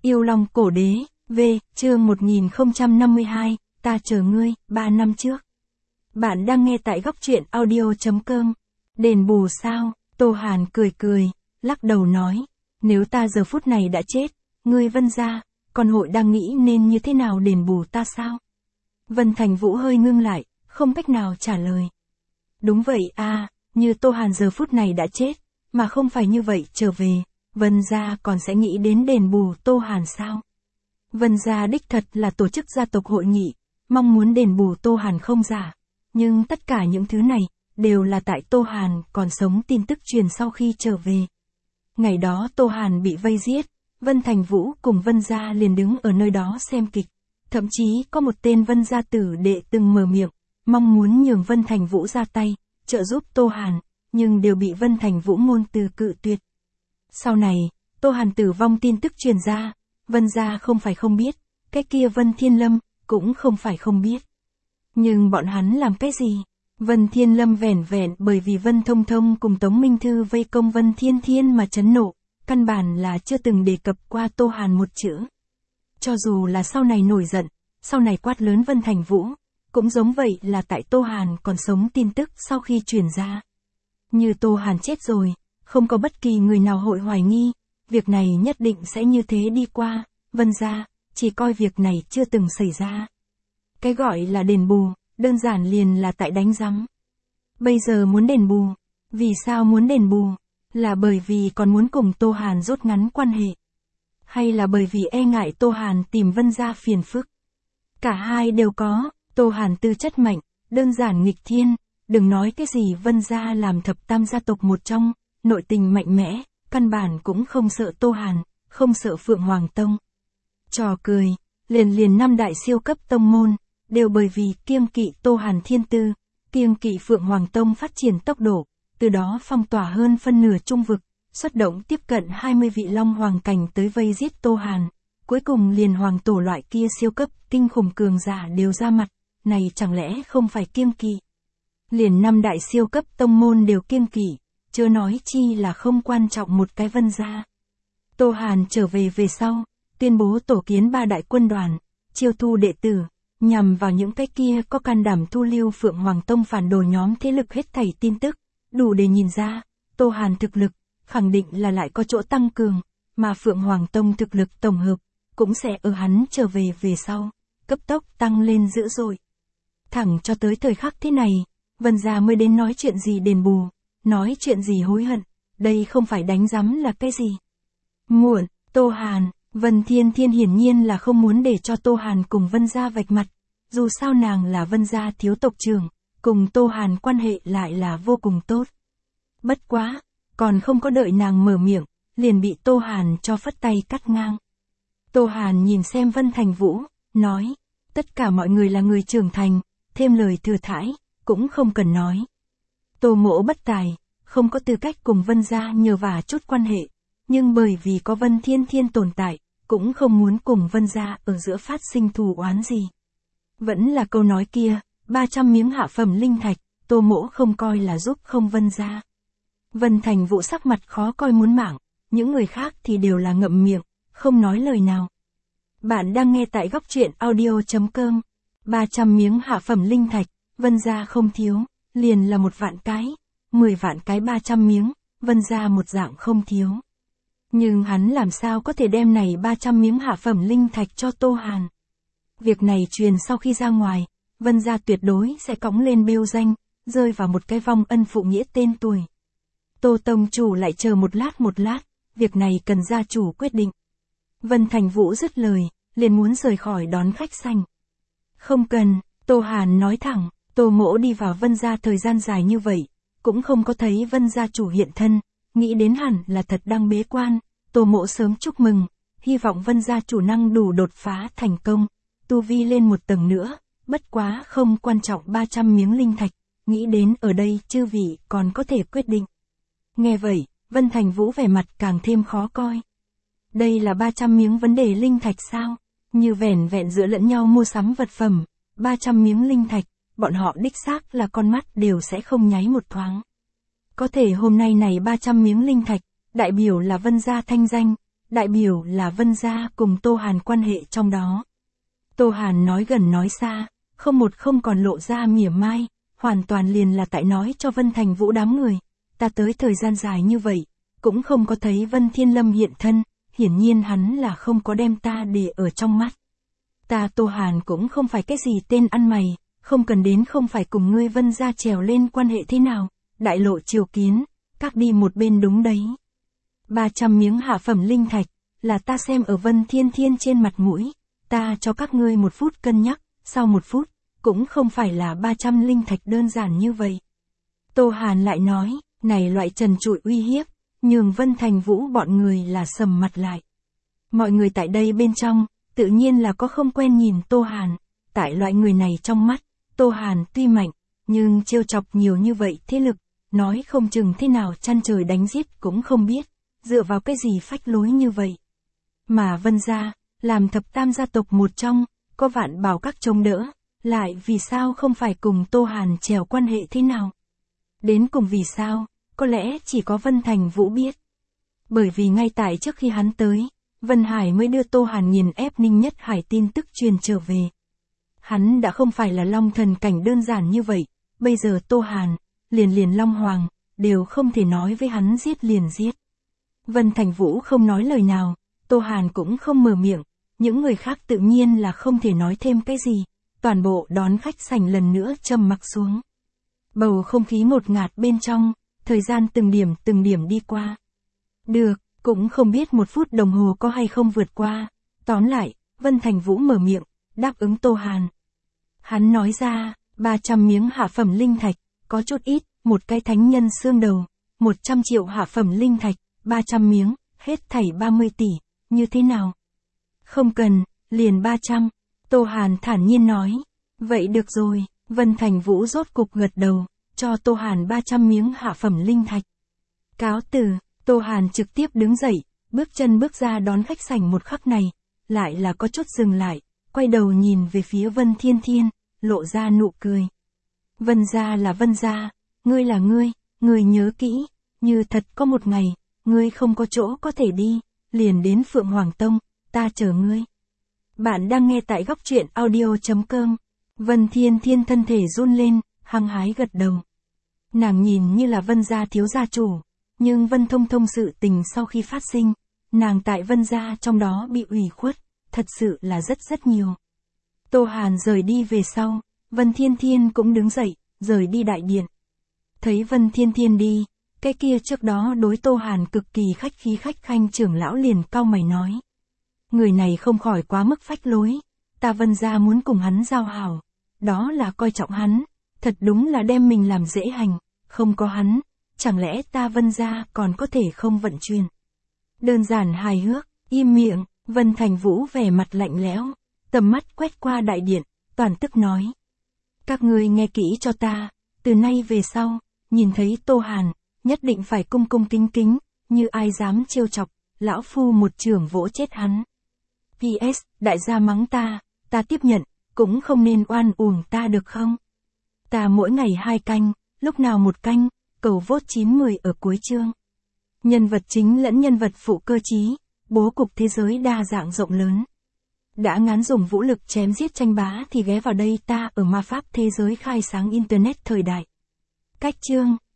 Yêu Long Cổ Đế, chương 1052, ta chờ ngươi, 3 năm trước. Bạn đang nghe tại góc truyện audio.com. Đền bù sao? Tô Hàn cười cười, lắc đầu nói, nếu ta giờ phút này đã chết, ngươi Vân gia, còn hội đang nghĩ nên như thế nào đền bù ta sao? Vân Thành Vũ hơi ngưng lại, không cách nào trả lời. Đúng vậy à, như Tô Hàn giờ phút này đã chết, mà không phải như vậy trở về, Vân gia còn sẽ nghĩ đến đền bù Tô Hàn sao? Vân gia đích thật là tổ chức gia tộc hội nghị, mong muốn đền bù Tô Hàn không giả. Nhưng tất cả những thứ này, đều là tại Tô Hàn còn sống tin tức truyền sau khi trở về. Ngày đó Tô Hàn bị vây giết, Vân Thành Vũ cùng Vân gia liền đứng ở nơi đó xem kịch. Thậm chí có một tên Vân gia tử đệ từng mở miệng, mong muốn nhường Vân Thành Vũ ra tay, trợ giúp Tô Hàn, nhưng đều bị Vân Thành Vũ ngôn từ cự tuyệt. Sau này, Tô Hàn tử vong tin tức truyền ra, Vân gia không phải không biết, cái kia Vân Thiên Lâm, cũng không phải không biết. Nhưng bọn hắn làm cái gì? Vân Thiên Lâm vẻn vẹn bởi vì Vân Thông Thông cùng Tống Minh Thư vây công Vân Thiên Thiên mà chấn nộ, căn bản là chưa từng đề cập qua Tô Hàn một chữ. Cho dù là sau này nổi giận, sau này quát lớn Vân Thành Vũ, cũng giống vậy là tại Tô Hàn còn sống tin tức sau khi truyền ra. Như Tô Hàn chết rồi, không có bất kỳ người nào hội hoài nghi, việc này nhất định sẽ như thế đi qua, Vân gia, chỉ coi việc này chưa từng xảy ra. Cái gọi là đền bù, đơn giản liền là tại đánh rắm. Bây giờ muốn đền bù, vì sao muốn đền bù? Là bởi vì còn muốn cùng Tô Hàn rút ngắn quan hệ? Hay là bởi vì e ngại Tô Hàn tìm Vân gia phiền phức? Cả hai đều có, Tô Hàn tư chất mạnh, đơn giản nghịch thiên, đừng nói cái gì Vân gia làm thập tam gia tộc một trong, nội tình mạnh mẽ, căn bản cũng không sợ Tô Hàn, không sợ Phượng Hoàng Tông. Trò cười, liền 5 đại siêu cấp tông môn, đều bởi vì kiêng kỵ Tô Hàn thiên tư, kiêng kỵ Phượng Hoàng Tông phát triển tốc độ, từ đó phong tỏa hơn phân nửa trung vực, xuất động tiếp cận 20 vị Long Hoàng cảnh tới vây giết Tô Hàn. Cuối cùng liền hoàng tổ loại kia siêu cấp, kinh khủng cường giả đều ra mặt, này chẳng lẽ không phải kiêng kỵ. Liền 5 đại siêu cấp tông môn đều kiêng kỵ, chưa nói chi là không quan trọng một cái Vân gia. Tô Hàn trở về về sau, tuyên bố tổ kiến 3 đại quân đoàn, chiêu thu đệ tử, nhằm vào những cái kia có can đảm thu lưu Phượng Hoàng Tông phản đồ nhóm thế lực hết thảy tin tức, đủ để nhìn ra, Tô Hàn thực lực, khẳng định là lại có chỗ tăng cường, mà Phượng Hoàng Tông thực lực tổng hợp, cũng sẽ ở hắn trở về về sau, cấp tốc tăng lên dữ dội. Thẳng cho tới thời khắc thế này, Vân gia mới đến nói chuyện gì đền bù, nói chuyện gì hối hận, đây không phải đánh rắm là cái gì. Muộn, Tô Hàn, Vân Thiên Thiên hiển nhiên là không muốn để cho Tô Hàn cùng Vân gia vạch mặt, dù sao nàng là Vân gia thiếu tộc trưởng, cùng Tô Hàn quan hệ lại là vô cùng tốt. Bất quá, còn không có đợi nàng mở miệng, liền bị Tô Hàn cho phất tay cắt ngang. Tô Hàn nhìn xem Vân Thành Vũ, nói, tất cả mọi người là người trưởng thành, thêm lời thừa thãi, cũng không cần nói. Tô mỗ bất tài, không có tư cách cùng Vân gia nhờ vả chút quan hệ, nhưng bởi vì có Vân Thiên Thiên tồn tại, cũng không muốn cùng Vân gia ở giữa phát sinh thù oán gì. Vẫn là câu nói kia, 300 miếng hạ phẩm linh thạch, Tô mỗ không coi là giúp không Vân gia. Vân Thành Vũ sắc mặt khó coi muốn mạng, những người khác thì đều là ngậm miệng, không nói lời nào. Bạn đang nghe tại góc truyện audio.com. 300 miếng hạ phẩm linh thạch, Vân gia không thiếu, liền là 1 vạn cái, 10 vạn cái 300 miếng, Vân gia một dạng không thiếu. Nhưng hắn làm sao có thể đem này 300 miếng hạ phẩm linh thạch cho Tô Hàn. Việc này truyền sau khi ra ngoài, Vân gia tuyệt đối sẽ cõng lên bêu danh, rơi vào một cái vong ân phụ nghĩa tên tuổi. Tô tông chủ lại chờ một lát, việc này cần gia chủ quyết định. Vân Thành Vũ dứt lời, liền muốn rời khỏi đón khách sành. Không cần, Tô Hàn nói thẳng, Tô mỗ đi vào Vân gia thời gian dài như vậy, cũng không có thấy Vân gia chủ hiện thân, nghĩ đến hẳn là thật đang bế quan, Tô mỗ sớm chúc mừng, hy vọng Vân gia chủ năng đủ đột phá thành công, tu vi lên một tầng nữa, bất quá không quan trọng 300 miếng linh thạch, nghĩ đến ở đây chư vị còn có thể quyết định. Nghe vậy, Vân Thành Vũ vẻ mặt càng thêm khó coi. Đây là 300 miếng vấn đề linh thạch sao? Như vẻn vẹn giữa lẫn nhau mua sắm vật phẩm, 300 miếng linh thạch, bọn họ đích xác là con mắt đều sẽ không nháy một thoáng. Có thể hôm nay này 300 miếng linh thạch, đại biểu là Vân gia thanh danh, đại biểu là Vân gia cùng Tô Hàn quan hệ trong đó. Tô Hàn nói gần nói xa, không còn lộ ra mỉa mai, hoàn toàn liền là tại nói cho Vân Thành Vũ đám người. Ta tới thời gian dài như vậy, cũng không có thấy Vân Thiên Lâm hiện thân, hiển nhiên hắn là không có đem ta để ở trong mắt. Ta Tô Hàn cũng không phải cái gì tên ăn mày, không cần đến không phải cùng ngươi Vân gia trèo lên quan hệ thế nào, đại lộ triều kiến, các đi một bên đúng đấy. 300 miếng hạ phẩm linh thạch, là ta xem ở Vân Thiên Thiên trên mặt mũi, ta cho các ngươi 1 phút cân nhắc, sau 1 phút, cũng không phải là 300 linh thạch đơn giản như vậy. Tô Hàn lại nói, này loại trần trụi uy hiếp, nhường Vân Thành Vũ bọn người là sầm mặt lại. Mọi người tại đây bên trong, tự nhiên là có không quen nhìn Tô Hàn, tại loại người này trong mắt, Tô Hàn tuy mạnh, nhưng trêu chọc nhiều như vậy thế lực, nói không chừng thế nào chăn trời đánh giết cũng không biết, dựa vào cái gì phách lối như vậy. Mà Vân gia, làm thập tam gia tộc một trong, có Vạn Bảo các chống đỡ, lại vì sao không phải cùng Tô Hàn trèo quan hệ thế nào? Đến cùng vì sao, có lẽ chỉ có Vân Thành Vũ biết. Bởi vì ngay tại trước khi hắn tới, Vân Hải mới đưa Tô Hàn nghiền ép Ninh Nhất Hải tin tức truyền trở về. Hắn đã không phải là Long thần cảnh đơn giản như vậy, bây giờ Tô Hàn, liền Long Hoàng, đều không thể nói với hắn giết liền giết. Vân Thành Vũ không nói lời nào, Tô Hàn cũng không mở miệng, những người khác tự nhiên là không thể nói thêm cái gì, toàn bộ đón khách sảnh lần nữa trầm mặc xuống. Bầu không khí ngột ngạt bên trong, thời gian từng điểm đi qua. Được, cũng không biết 1 phút đồng hồ có hay không vượt qua, tóm lại, Vân Thành Vũ mở miệng, đáp ứng Tô Hàn. Hắn nói ra, 300 miếng hạ phẩm linh thạch, có chút ít, một cái thánh nhân xương đầu, 100 triệu hạ phẩm linh thạch, 300 miếng, hết thảy 30 tỷ, như thế nào? Không cần, liền 300, Tô Hàn thản nhiên nói. Vậy được rồi, Vân Thành Vũ rốt cục gật đầu, cho Tô Hàn 300 miếng hạ phẩm linh thạch. Cáo từ, Tô Hàn trực tiếp đứng dậy, bước ra đón khách sảnh một khắc này, lại là có chút dừng lại, quay đầu nhìn về phía Vân Thiên Thiên, lộ ra nụ cười. Vân gia là Vân gia, ngươi là ngươi nhớ kỹ, như thật có một ngày, ngươi không có chỗ có thể đi, liền đến Phượng Hoàng Tông, ta chờ ngươi. Bạn đang nghe tại góc truyện audio.com. Vân Thiên Thiên thân thể run lên, hăng hái gật đầu. Nàng nhìn như là Vân gia thiếu gia chủ, nhưng Vân Thông sự tình sau khi phát sinh, nàng tại Vân gia trong đó bị ủy khuất, thật sự là rất nhiều. Tô Hàn rời đi về sau, Vân Thiên Thiên cũng đứng dậy, rời đi đại điện. Thấy Vân Thiên Thiên đi, cái kia trước đó đối Tô Hàn cực kỳ khách khí khách khanh trưởng lão liền cau mày nói. Người này không khỏi quá mức phách lối, ta Vân gia muốn cùng hắn giao hảo, đó là coi trọng hắn, thật đúng là đem mình làm dễ hành, không có hắn, chẳng lẽ ta Vân gia còn có thể không vận chuyển. Đơn giản hài hước, im miệng, Vân Thành Vũ vẻ mặt lạnh lẽo, tầm mắt quét qua đại điện, toàn tức nói. Các ngươi nghe kỹ cho ta, từ nay về sau, nhìn thấy Tô Hàn, nhất định phải cung kính, như ai dám trêu chọc, lão phu một chưởng vỗ chết hắn. PS, đại gia mắng ta tiếp nhận, cũng không nên oan uổng ta được không? Ta mỗi ngày 2 canh, lúc nào 1 canh, cầu vote 9-10 ở cuối chương. Nhân vật chính lẫn nhân vật phụ cơ chí, bố cục thế giới đa dạng rộng lớn. Đã ngán dùng vũ lực chém giết tranh bá thì ghé vào đây ta ở ma pháp thế giới khai sáng internet thời đại. Cách chương